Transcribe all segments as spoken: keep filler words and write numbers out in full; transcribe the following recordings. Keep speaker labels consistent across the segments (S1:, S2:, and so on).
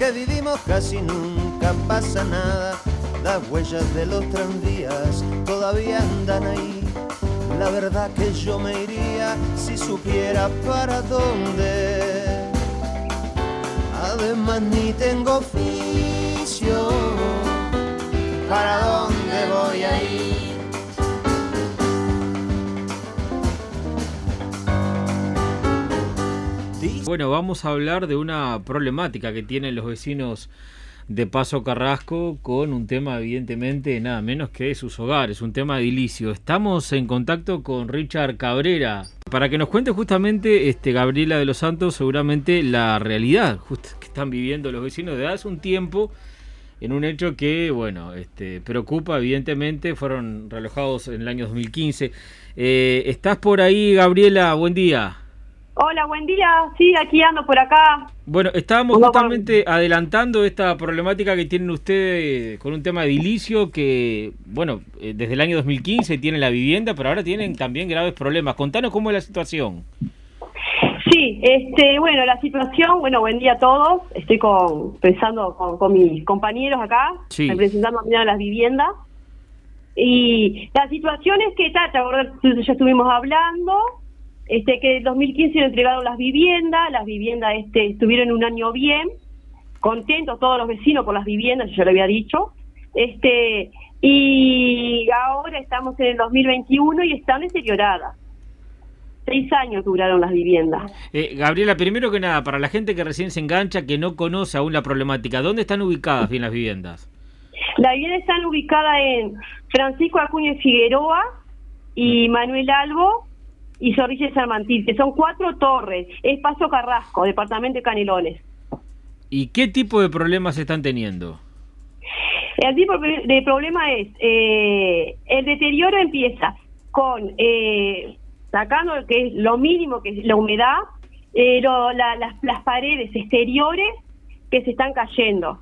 S1: que vivimos casi nunca pasa nada. Las huellas de los tranvías todavía andan ahí. La verdad que yo me iría si supiera para dónde. Además ni tengo oficio, ¿para dónde voy a ir?
S2: Bueno, vamos a hablar de una problemática que tienen los vecinos de Paso Carrasco con un tema evidentemente nada menos que de sus hogares, un tema edilicio. Estamos en contacto con Richard Cabrera para que nos cuente justamente, este, Gabriela de los Santos, seguramente la realidad justo que están viviendo los vecinos de hace un tiempo en un hecho que, bueno, este, preocupa evidentemente. Fueron realojados en el año dos mil quince. Eh, ¿Estás por ahí, Gabriela? Buen día.
S3: Hola, buen día. Sí, aquí ando por acá.
S2: Bueno, estábamos justamente adelantando esta problemática que tienen ustedes con un tema edilicio que, bueno, desde el año dos mil quince tienen la vivienda, pero ahora tienen también graves problemas. Contanos cómo es la situación.
S3: Sí, este, bueno, la situación, bueno, buen día a todos. Estoy con, pensando con, con mis compañeros acá,
S2: sí,
S3: representando a las viviendas. Y la situación es que, ta, ya estuvimos hablando. Este, que en dos mil quince le entregaron las viviendas, las viviendas este, estuvieron un año bien, contentos todos los vecinos por las viviendas, yo lo había dicho, este, y ahora estamos en el dos mil veintiuno y están deterioradas. Seis años duraron las viviendas.
S2: Eh, Gabriela, primero que nada, para la gente que recién se engancha, que no conoce aún la problemática, ¿dónde están ubicadas bien las viviendas?
S3: Las viviendas están ubicadas en Francisco Acuña Figueroa y Manuel Albo y Zorrilla de San Martín, que son cuatro torres. Es Paso Carrasco, departamento de Canelones.
S2: ¿Y qué tipo de problemas están teniendo?
S3: El tipo de problema es, eh, el deterioro empieza con, eh, sacando que es lo mínimo, que es la humedad, eh, lo, la, las, las paredes exteriores que se están cayendo.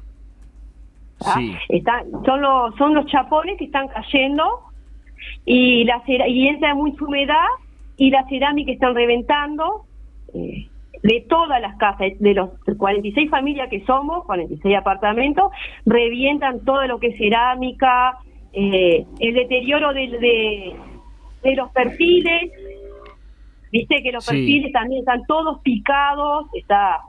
S2: Sí.
S3: Están, son, los, son los chapones que están cayendo y, la, y entra mucha humedad. Y la cerámica están reventando, eh, de todas las casas, de los cuarenta y seis familias que somos, cuarenta y seis apartamentos, revientan todo lo que es cerámica, eh, el deterioro de, de, de los perfiles, viste que los sí. perfiles también están todos picados, está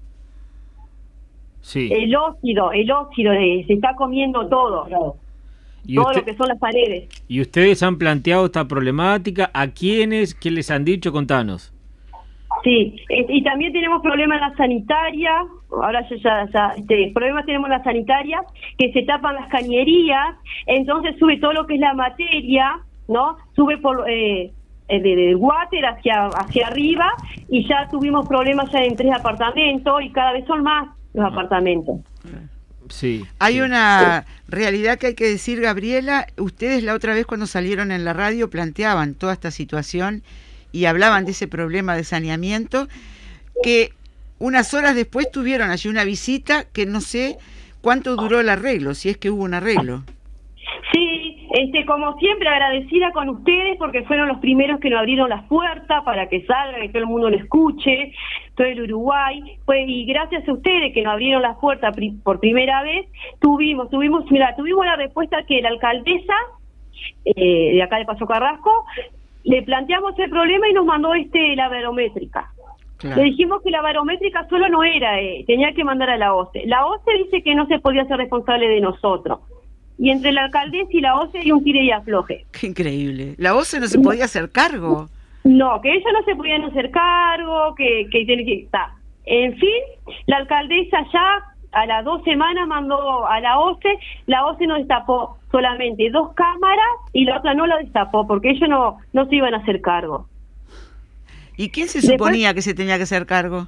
S2: sí.
S3: el óxido, el óxido de, se está comiendo todo.
S2: ¿Y
S3: todo
S2: usted,
S3: lo que son las paredes.
S2: ¿Y ustedes han planteado esta problemática? ¿A quiénes? ¿Qué les han dicho? Contanos.
S3: Sí, y también tenemos problemas en la sanitaria. Ahora ya, ya, ya este, problemas tenemos en la sanitaria, que se tapan las cañerías, entonces sube todo lo que es la materia, ¿no? Sube por eh, de, de water hacia, hacia arriba, y ya tuvimos problemas ya en tres apartamentos, y cada vez son más los apartamentos.
S2: Sí,
S4: hay
S2: sí.
S4: una realidad que hay que decir, Gabriela. Ustedes la otra vez cuando salieron en la radio planteaban toda esta situación y hablaban de ese problema de saneamiento, que unas horas después tuvieron allí una visita que no sé cuánto duró el arreglo, si es que hubo un arreglo.
S3: Sí, este, como siempre agradecida con ustedes porque fueron los primeros que nos abrieron las puertas para que salga, que todo el mundo lo escuche, todo el Uruguay, pues, y gracias a ustedes que nos abrieron las puertas pri por primera vez, tuvimos, tuvimos, mira, tuvimos la respuesta que la alcaldesa eh, de acá de Paso Carrasco, le planteamos el problema y nos mandó este la barométrica. Claro. Le dijimos que la barométrica solo no era, eh, tenía que mandar a la O C E. La O C E dice que no se podía ser responsable de nosotros. Y entre la alcaldesa y la O C E hay un tire y afloje.
S4: Qué increíble. ¿La O C E no se podía hacer cargo?
S3: No, que ellos no se podían hacer cargo, que, que tiene que estar. En fin, la alcaldesa ya a las dos semanas mandó a la O C E, la O C E nos destapó solamente dos cámaras y la otra no la destapó porque ellos no, no se iban a hacer cargo.
S4: ¿Y quién se suponía Después, que se tenía que hacer cargo?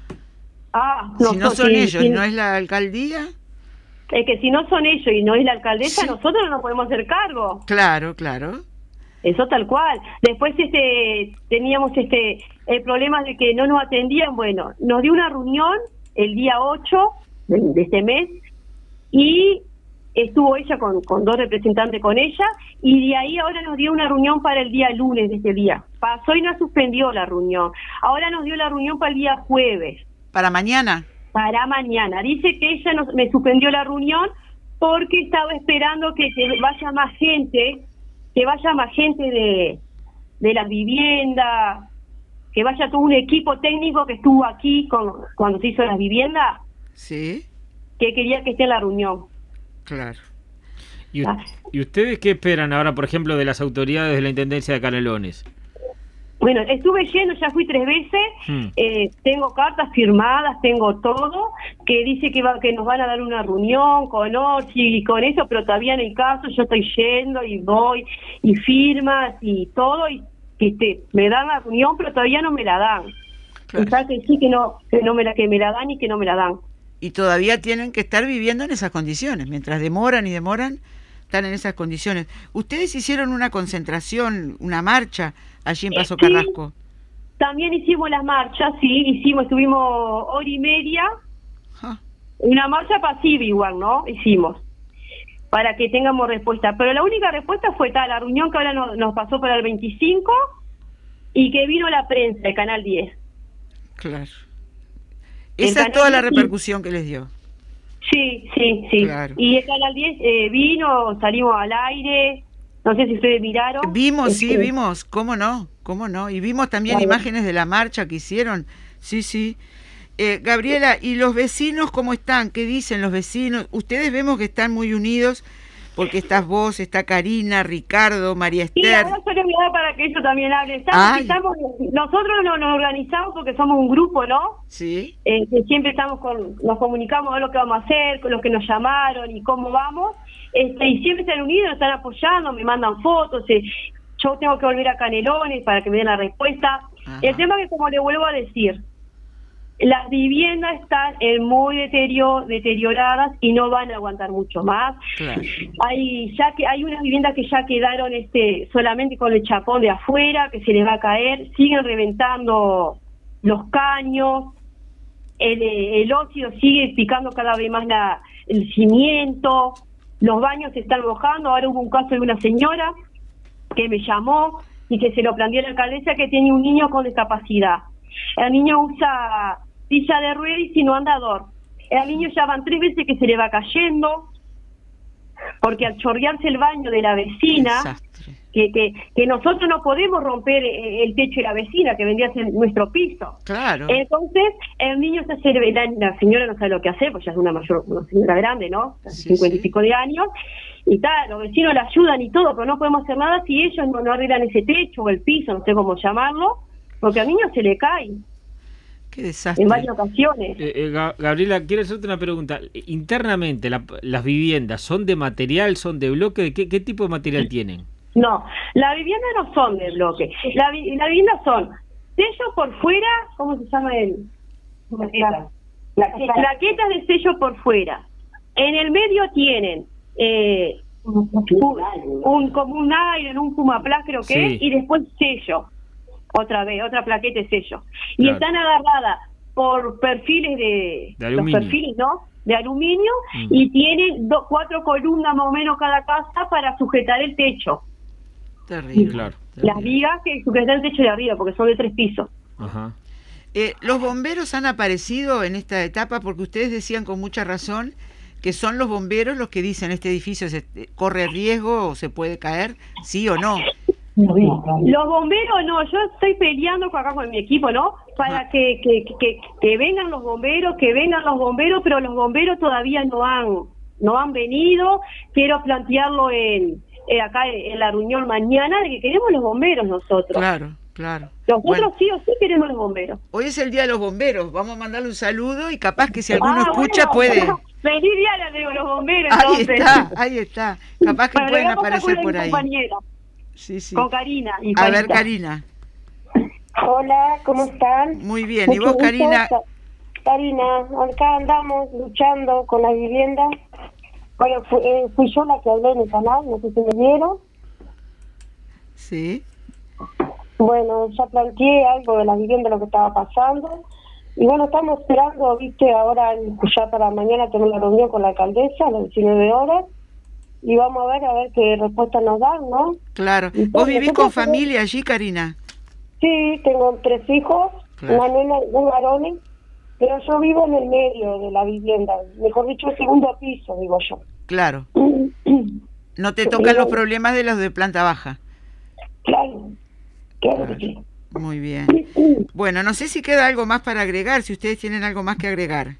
S3: Ah, no,
S4: si no son
S3: sí,
S4: ellos,
S3: sí.
S4: ¿no es la alcaldía?
S3: Es que si no son ellos y no es la alcaldesa,
S4: sí.
S3: nosotros no nos podemos hacer cargo.
S4: Claro, claro.
S3: Eso tal cual. Después este teníamos este el problema de que no nos atendían. Bueno, nos dio una reunión el día ocho de, de este mes y estuvo ella con, con dos representantes con ella y de ahí ahora nos dio una reunión para el día lunes de este día. Pasó y nos suspendió la reunión. Ahora nos dio la reunión para el día jueves.
S4: ¿Para mañana?
S3: para mañana. Dice que ella nos, me suspendió la reunión porque estaba esperando que, que vaya más gente, que vaya más gente de, de las viviendas, que vaya todo un equipo técnico que estuvo aquí con, cuando se hizo las viviendas,
S4: Sí,
S3: que quería que esté en la reunión.
S4: claro.
S2: ¿Y, ¿Y ustedes qué esperan ahora, por ejemplo, de las autoridades de la Intendencia de Canelones?
S3: Bueno, estuve yendo, ya fui tres veces,
S2: Hmm.
S3: eh, tengo cartas firmadas, tengo todo, que dice que va, que nos van a dar una reunión con Orsi y con eso, pero todavía no hay caso, yo estoy yendo y voy, y firmas y todo, y este, me dan la reunión, pero todavía no me la dan.
S4: Claro.
S3: O sea que sí, que no, que no me la, que me la dan y que no me la dan.
S4: Y todavía tienen que estar viviendo en esas condiciones. Mientras demoran y demoran, están en esas condiciones. ¿Ustedes hicieron una concentración, una marcha allí en Paso
S3: Sí.
S4: Carrasco?
S3: También hicimos las marchas, sí, hicimos, estuvimos hora y media,
S4: Ah,
S3: una marcha pasiva igual, ¿no? Hicimos, para que tengamos respuesta. Pero la única respuesta fue tal, la reunión que ahora nos, nos pasó para el veinticinco y que vino la prensa, el Canal diez.
S4: claro.
S3: El
S4: Esa es
S3: Canal
S4: toda la
S3: diez,
S4: repercusión que les dio.
S3: Sí, sí, sí.
S4: Claro.
S3: Y el Canal diez eh, vino, salimos al aire, no sé si ustedes miraron.
S4: Vimos, sí,
S3: Este,
S4: vimos, cómo no, cómo no. Y vimos también
S3: Claro.
S4: imágenes de la marcha que hicieron. Sí, sí. Eh, Gabriela, ¿y los vecinos cómo están? ¿Qué dicen los vecinos? Ustedes vemos que están muy unidos, porque estás vos, está Karina, Ricardo, María
S3: Y
S4: Esther.
S3: ahora yo le voy a dar para que ellos también hablen. Estamos,
S4: Ay.
S3: estamos, nosotros no, nos organizamos porque somos un grupo, ¿no?
S4: Sí,
S3: Eh, que siempre estamos con, nos comunicamos a ver lo que vamos a hacer, con los que nos llamaron y cómo vamos, este, y siempre están unidos, están apoyando, me mandan fotos, eh, yo tengo que volver a Canelones para que me den la respuesta.
S4: Ajá.
S3: El tema es que, como le vuelvo a decir, las viviendas están en muy deterioro, deterioradas y no van a aguantar mucho más.
S4: claro.
S3: Hay ya que hay unas viviendas que ya quedaron este solamente con el chapón de afuera, que se les va a caer, siguen reventando los caños, el, el óxido sigue picando cada vez más la, el cimiento, los baños se están mojando. Ahora hubo un caso de una señora que me llamó y que se lo planteó la alcaldesa, que tiene un niño con discapacidad. El niño usa silla de ruedas y si no andador. El niño ya van tres veces que se le va cayendo, porque al chorrearse el baño de la vecina,
S4: Desastre.
S3: que, que, que nosotros no podemos romper eh, el techo de la vecina, que vendría a ser nuestro piso.
S4: Claro.
S3: Entonces, el niño se hace, la, la señora no sabe lo que hacer, pues ya es una mayor, una señora grande, ¿no?
S4: Sí,
S3: cincuenta
S4: sí.
S3: y pico de años, y tal, los vecinos la ayudan y todo, pero no podemos hacer nada si ellos no, no arreglan ese techo o el piso, no sé cómo llamarlo, porque al niño se le cae
S4: Qué desastre.
S3: en varias ocasiones.
S2: Eh, eh, Ga- Gabriela, quiero hacerte una pregunta. Internamente, la- las viviendas, ¿son de material, son de bloque? ¿De qué, qué tipo de material tienen?
S3: No, las viviendas no son de bloque. La, vi- la vivienda son sello por fuera, ¿cómo se llama el? Plaquetas. Plaquetas de sello por fuera. En el medio tienen eh, un, un- como un iron, un Pumaplas creo que
S2: Sí.
S3: es, y después sello. Otra vez, otra plaqueta de sello. Y
S2: Claro.
S3: están agarradas por perfiles de...
S2: De
S3: los
S2: aluminio.
S3: perfiles, ¿no? De aluminio,
S2: Mm.
S3: y tienen do- cuatro columnas más o menos cada casa para sujetar el techo.
S4: Terrible.
S2: Claro.
S3: Las
S4: terrible.
S3: vigas que sujetan el techo de arriba, porque son de tres pisos.
S2: Ajá.
S4: Eh, los bomberos han aparecido en esta etapa porque ustedes decían con mucha razón que son los bomberos los que dicen este edificio se, corre riesgo o se puede caer, sí o no.
S3: Los bomberos no, yo estoy peleando con acá con mi equipo, ¿no? Para
S4: Ajá.
S3: que, que, que, que vengan los bomberos, que vengan los bomberos, pero los bomberos todavía no han no han venido. Quiero plantearlo en, en acá en la reunión mañana, de que queremos los bomberos nosotros.
S4: Claro, claro.
S3: Nosotros
S4: Bueno,
S3: sí o sí queremos los bomberos.
S4: hoy es el día de los bomberos, vamos a mandarle un saludo y capaz que si alguno
S3: Ah,
S4: escucha
S3: bueno,
S4: puede.
S3: Feliz día le digo los bomberos,
S4: Ahí
S3: entonces.
S4: está, ahí está. Capaz que
S3: Bueno,
S4: pueden
S3: le voy a pasar
S4: aparecer
S3: con
S4: por
S3: mi
S4: ahí.
S3: compañera,
S4: Sí, sí.
S3: con Karina. Y
S4: A ver,
S3: Juanita.
S4: Karina.
S5: Hola, ¿cómo están?
S4: Muy bien. ¿Y
S5: Mucho
S4: vos,
S5: gusto.
S4: Karina?
S5: Ka- Karina, acá andamos luchando con la vivienda. Bueno, fu- eh, fui yo la que hablé en el canal, no sé si me vieron.
S4: Sí.
S5: Bueno, ya planteé algo de la vivienda, lo que estaba pasando. Y bueno, estamos esperando, viste, ahora ya para mañana tener una reunión con la alcaldesa a las diecinueve horas. Y vamos a ver, a ver qué respuesta nos dan, ¿no?
S4: Claro.
S5: Y
S4: ¿Vos
S5: todo,
S4: vivís
S5: nosotros
S4: con familia allí, Karina?
S5: Sí, tengo tres hijos,
S4: Claro.
S5: una nena y dos varones. Pero yo vivo en el medio de la vivienda, mejor dicho, el segundo piso, digo yo.
S4: Claro. No te tocan los problemas de los de planta baja.
S5: Claro, claro,
S4: Claro.
S5: que sí.
S4: Muy bien. Bueno, no sé si queda algo más para agregar, si ustedes tienen algo más que agregar.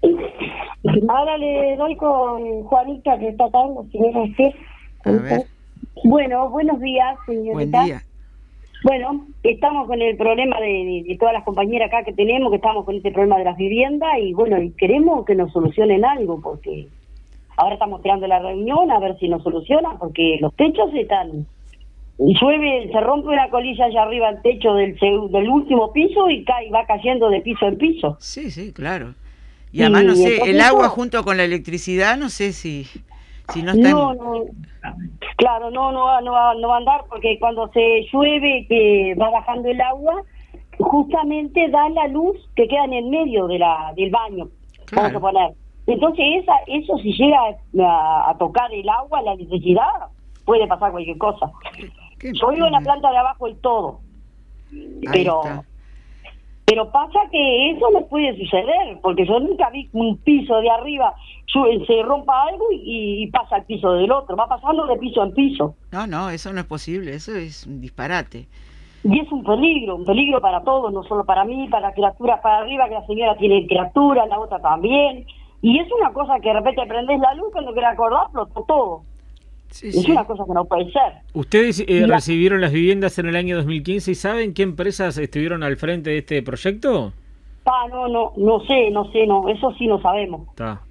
S5: Ahora le doy con Juanita, que está acá, la señora Esther.
S4: A ver,
S3: Bueno, buenos días, señorita.
S4: buen día.
S3: Bueno, estamos con el problema de, de, de todas las compañeras acá que tenemos, que estamos con este problema de las viviendas y bueno, y queremos que nos solucionen algo, porque ahora estamos esperando la reunión a ver si nos solucionan, porque los techos están... Y llueve, se rompe una colilla allá arriba al techo del, seg- del último piso y cae, va cayendo de piso en piso.
S4: Sí, sí, claro. Y
S3: Sí,
S4: además, no sé,
S3: entonces
S4: el agua
S3: eso-
S4: junto con la electricidad, no sé si, si no están...
S3: No, no, claro, no, no va, no va, no va a andar porque cuando se llueve, que va bajando el agua, justamente da la luz que queda en el medio de la del baño,
S4: Claro.
S3: vamos a poner. Entonces esa, eso si llega a, a tocar el agua, la electricidad, puede pasar cualquier cosa.
S4: ¿Qué?
S3: Yo vivo en la planta de abajo del todo,
S4: Ahí
S3: pero
S4: está.
S3: pero pasa que eso no puede suceder, porque yo nunca vi un piso de arriba su- se rompa algo y, y pasa al piso del otro, va pasando de piso en piso.
S4: No, no, eso no es posible, eso es un disparate.
S3: Y es un peligro, un peligro para todos, no solo para mí, para la criatura para arriba, que la señora tiene criatura, la otra también. Y es una cosa que de repente prendés la luz cuando querés acordar, explotó todo.
S4: Sí,
S3: Es
S4: sí.
S3: una cosa que no puede ser.
S2: Ustedes eh,
S3: Mira.
S2: recibieron las viviendas en el año dos mil quince y ¿saben qué empresas estuvieron al frente de este proyecto?
S3: Ah, no, no, no sé, no sé, no, eso sí no sabemos.
S2: Está.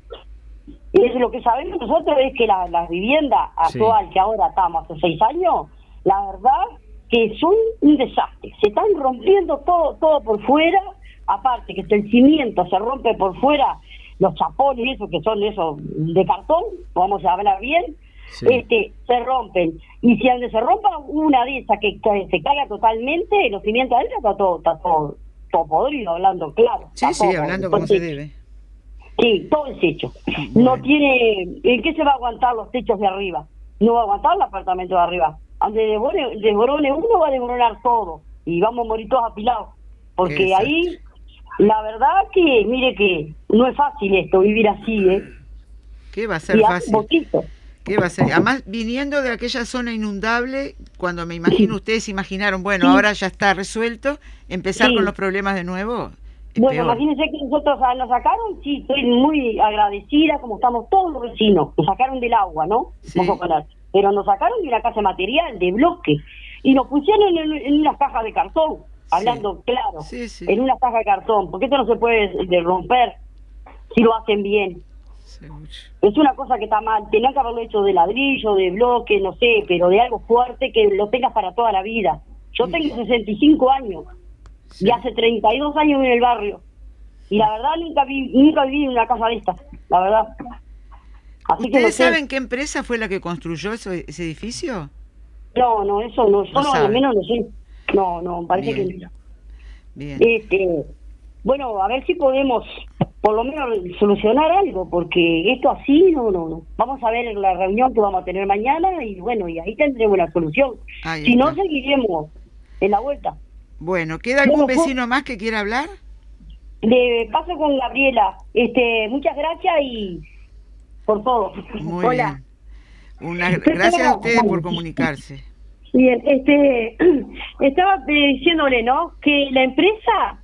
S3: Y es lo que sabemos nosotros es que la, la vivienda
S2: Sí.
S3: actual, que ahora estamos hace seis años, la verdad que son un desastre. Se están rompiendo todo todo por fuera, aparte que el cimiento se rompe por fuera, los chapones, esos que son esos de cartón, vamos a hablar bien,
S2: Sí.
S3: este se rompen. Y si donde se rompa una de esas que, que se caiga totalmente, los cimientos adentro está todo, está todo, todo podrido, hablando claro.
S4: Sí,
S3: está
S4: sí,
S3: todo
S4: hablando como se
S3: podrido.
S4: debe.
S3: Sí, todo el techo.
S4: Bueno.
S3: No tiene... ¿En qué se va a aguantar los techos de arriba? No va a aguantar el apartamento de arriba. Donde devore, devorone uno, va a devoronar todo. Y vamos a morir todos apilados. Porque
S4: Qué
S3: ahí, la verdad que, mire que no es fácil esto, vivir así, ¿eh?
S4: ¿Qué va a ser
S3: Y hace
S4: fácil?
S3: poquito.
S4: ¿Qué va a ser? Además, viniendo de aquella zona inundable, cuando me imagino ustedes imaginaron, bueno,
S3: Sí.
S4: ahora ya está resuelto, empezar
S3: Sí.
S4: con los problemas de nuevo, es
S3: Bueno,
S4: peor.
S3: imagínense que nosotros ah, nos sacaron, sí, estoy muy agradecida, como estamos todos los vecinos, nos sacaron del agua, ¿no?
S4: Sí.
S3: Vamos a poner. Pero nos sacaron de una casa de material, de bloque, y nos pusieron en, en una caja de cartón, hablando claro,
S4: Sí, sí.
S3: en una caja de cartón, porque esto no se puede de romper si lo hacen bien.
S4: Sí, mucho.
S3: Es una cosa que está mal, tenían que haberlo hecho de ladrillo, de bloque, no sé, pero de algo fuerte que lo tengas para toda la vida. Yo
S4: Sí.
S3: tengo sesenta y cinco años,
S4: Sí.
S3: y hace treinta y dos años en el barrio. Y la verdad nunca vi, nunca viví en una casa de estas, la verdad. Así que no
S4: ¿Ustedes
S3: sé.
S4: saben qué empresa fue la que construyó eso- ese edificio?
S3: No, no, eso no, yo
S4: No
S3: no, al
S4: saben.
S3: menos no sé. No, no, parece
S4: Bien.
S3: que no.
S4: Bien.
S3: Este, bueno, a ver si podemos por lo menos solucionar algo, porque esto así no, no, no. Vamos a ver la reunión que vamos a tener mañana y bueno, y ahí tendremos la solución.
S4: Ahí
S3: Si no,
S4: está.
S3: seguiremos en la vuelta.
S4: Bueno, ¿queda algún
S3: Bueno, fue-
S4: vecino más que quiera hablar?
S3: De paso con Gabriela, este, muchas gracias y por todo.
S4: Muy
S3: Hola.
S4: bien. Una, gracias a ustedes por comunicarse.
S3: Bien, este, estaba eh, diciéndole, ¿no? Que la empresa,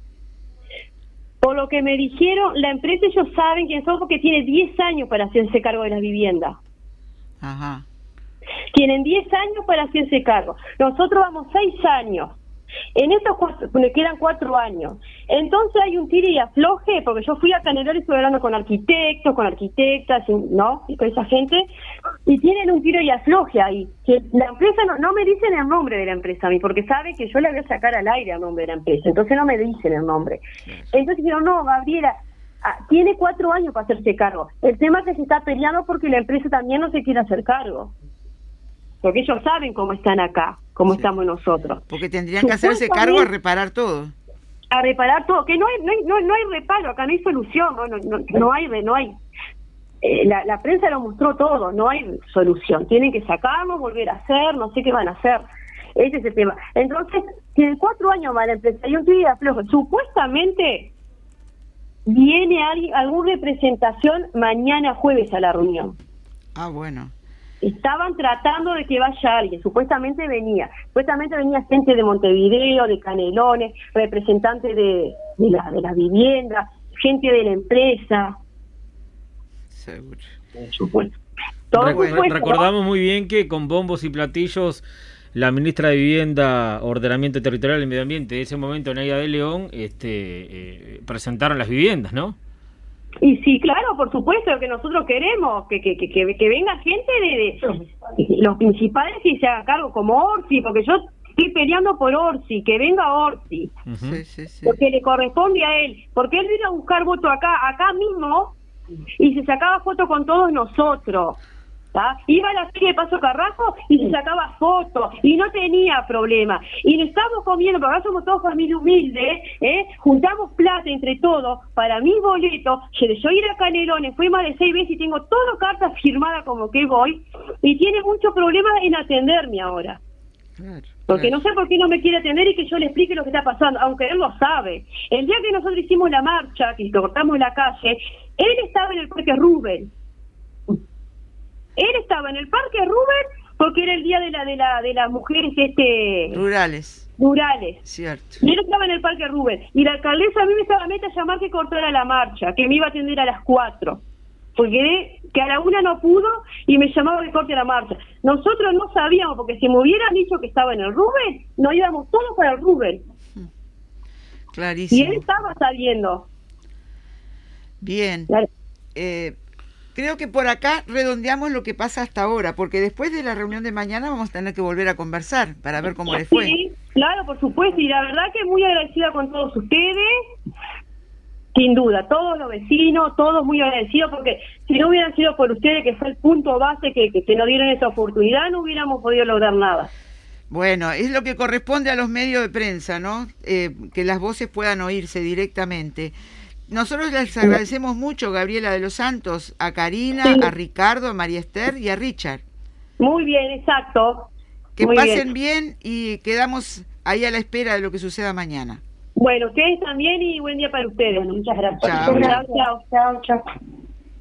S3: por lo que me dijeron, la empresa ellos saben quién son porque tiene diez años para hacerse cargo de las viviendas.
S4: Ajá.
S3: Tienen diez años para hacerse cargo. Nosotros vamos seis años. En estos cuatro, me quedan cuatro años. Entonces hay un tire y afloje, porque yo fui a Canelor y estuve hablando con arquitectos, con arquitectas, ¿no? Y con esa gente, y tienen un tiro y afloje ahí. Que la empresa, no, no me dicen el nombre de la empresa a mí, porque sabe que yo la voy a sacar al aire el nombre de la empresa, entonces no me dicen el nombre. Entonces dijeron, no, Gabriela, ah, tiene cuatro años para hacerse cargo. El tema es que se está peleando porque la empresa también no se quiere hacer cargo. Porque ellos saben cómo están acá, cómo
S4: Sí.
S3: estamos nosotros.
S4: Porque tendrían que hacerse cargo a reparar todo.
S3: A reparar todo, que no hay, no hay, no, no hay reparo, acá no hay solución, no, no, no, no hay, no hay. Eh, la, la prensa lo mostró todo, no hay solución. Tienen que sacarlo, volver a hacer, no sé qué van a hacer. Ese es el tema. Entonces, tienen cuatro años más la empresa y un tiro de aflojo. Supuestamente, viene alguien, alguna representación mañana jueves a la reunión.
S4: Ah, bueno.
S3: Estaban tratando de que vaya alguien, supuestamente venía, supuestamente venía gente de Montevideo, de Canelones, representantes de, de, la, de la vivienda, gente de la empresa.
S4: Seguro.
S3: Por supuesto. Todo
S2: Re-
S3: supuesto, ¿no?
S2: Recordamos muy bien que con bombos y platillos la ministra de Vivienda, Ordenamiento Territorial y Medio Ambiente de ese momento, Naida de León, este, eh, presentaron las viviendas, ¿no?
S3: Y sí, claro, por supuesto, lo que nosotros queremos, que que, que, que, que venga gente de, de los principales y se haga cargo, como Orsi, porque yo estoy peleando por Orsi, que venga Orsi,
S2: Ujú.
S4: Sí, sí, sí.
S3: porque le corresponde a él, porque él vino a buscar voto acá, acá mismo, y se sacaba foto con todos nosotros. ¿tá? Iba a la feria de Paso Carrasco y se sacaba fotos y no tenía problema. Y nos estamos comiendo, porque acá somos todos familia humilde, ¿eh? Juntamos plata entre todos para mis boletos. Yo, yo ir a Canelones, fui más de seis veces y tengo todas cartas firmadas como que voy, y tiene muchos problemas en atenderme ahora.
S4: Claro,
S3: Porque
S4: claro.
S3: no sé por qué no me quiere atender y que yo le explique lo que está pasando, aunque él lo sabe. El día que nosotros hicimos la marcha, que cortamos la calle, él estaba en el Parque Rubén. Él estaba en el Parque Rubén porque era el día de la de la de las mujeres este
S4: Rurales,
S3: rurales.
S4: cierto.
S3: Y él estaba en el Parque Rubén. Y la alcaldesa a mí me estaba meta a llamar que cortara la marcha, que me iba a atender a las cuatro. Porque que a la una no pudo y me llamaba que corte la marcha. Nosotros no sabíamos, porque si me hubieran dicho que estaba en el Rubén, nos íbamos todos para el Rubén. Y
S4: Clarísimo.
S3: él estaba sabiendo.
S4: Bien.
S3: Claro.
S4: Eh, creo que por acá redondeamos lo que pasa hasta ahora, porque después de la reunión de mañana vamos a tener que volver a conversar para ver cómo le fue.
S3: Sí, claro, por supuesto, y la verdad que muy agradecida con todos ustedes, sin duda, todos los vecinos, todos muy agradecidos, porque si no hubieran sido por ustedes, que fue el punto base que, que, que nos dieron esa oportunidad, no hubiéramos podido lograr nada.
S4: Bueno, es lo que corresponde a los medios de prensa, ¿no? Eh, que las voces puedan oírse directamente. Nosotros les agradecemos mucho, Gabriela de los Santos, a Karina,
S3: Sí.
S4: a Ricardo, a María Esther y a Richard.
S3: Muy bien, exacto.
S4: Que
S3: Muy
S4: pasen
S3: bien.
S4: bien y quedamos ahí a la espera de lo que suceda mañana.
S3: Bueno, ustedes también y buen día para ustedes. Muchas gracias.
S4: Chao.
S3: Chao, chao. Chao, chao.